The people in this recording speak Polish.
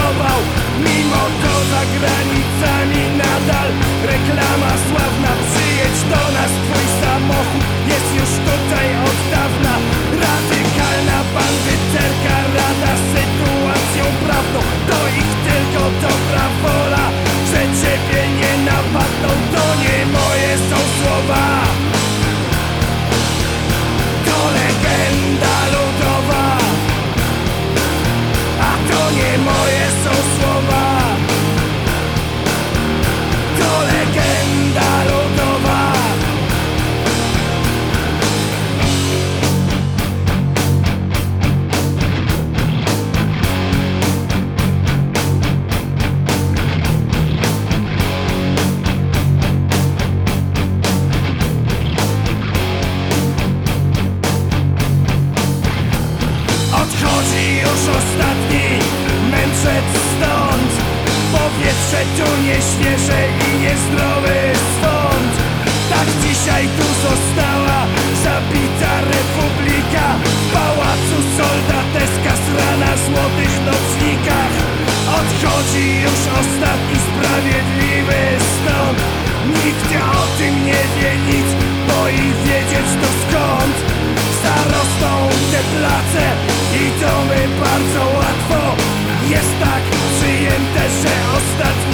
schował. Mimo to za granicami nadal reklama sławna. Przyjedź do nas, twój samochód jest już tutaj od dawna. Radykalna bandyterka rada sytuacją prawną. To ich tylko dobra wola, że ciebie nie napadną. To nie moje są słowa, to legenda ludowa. A to nie moje są słowa, to legenda ludowa. Odchodzi już ostatni mędrzec stąd. Powietrze tu nieświeże i niezdrowy stąd. Tak dzisiaj tu została zabita republika. W pałacu soldateska srana w złotych nocnikach. Odchodzi już ostatni sprawiedliwy stąd. Nikt o tym nie wie nic, bo i wiedzieć to skąd. Zarosną te place i domy bardzo łatwo. Jest tak przyjęte, że ostatni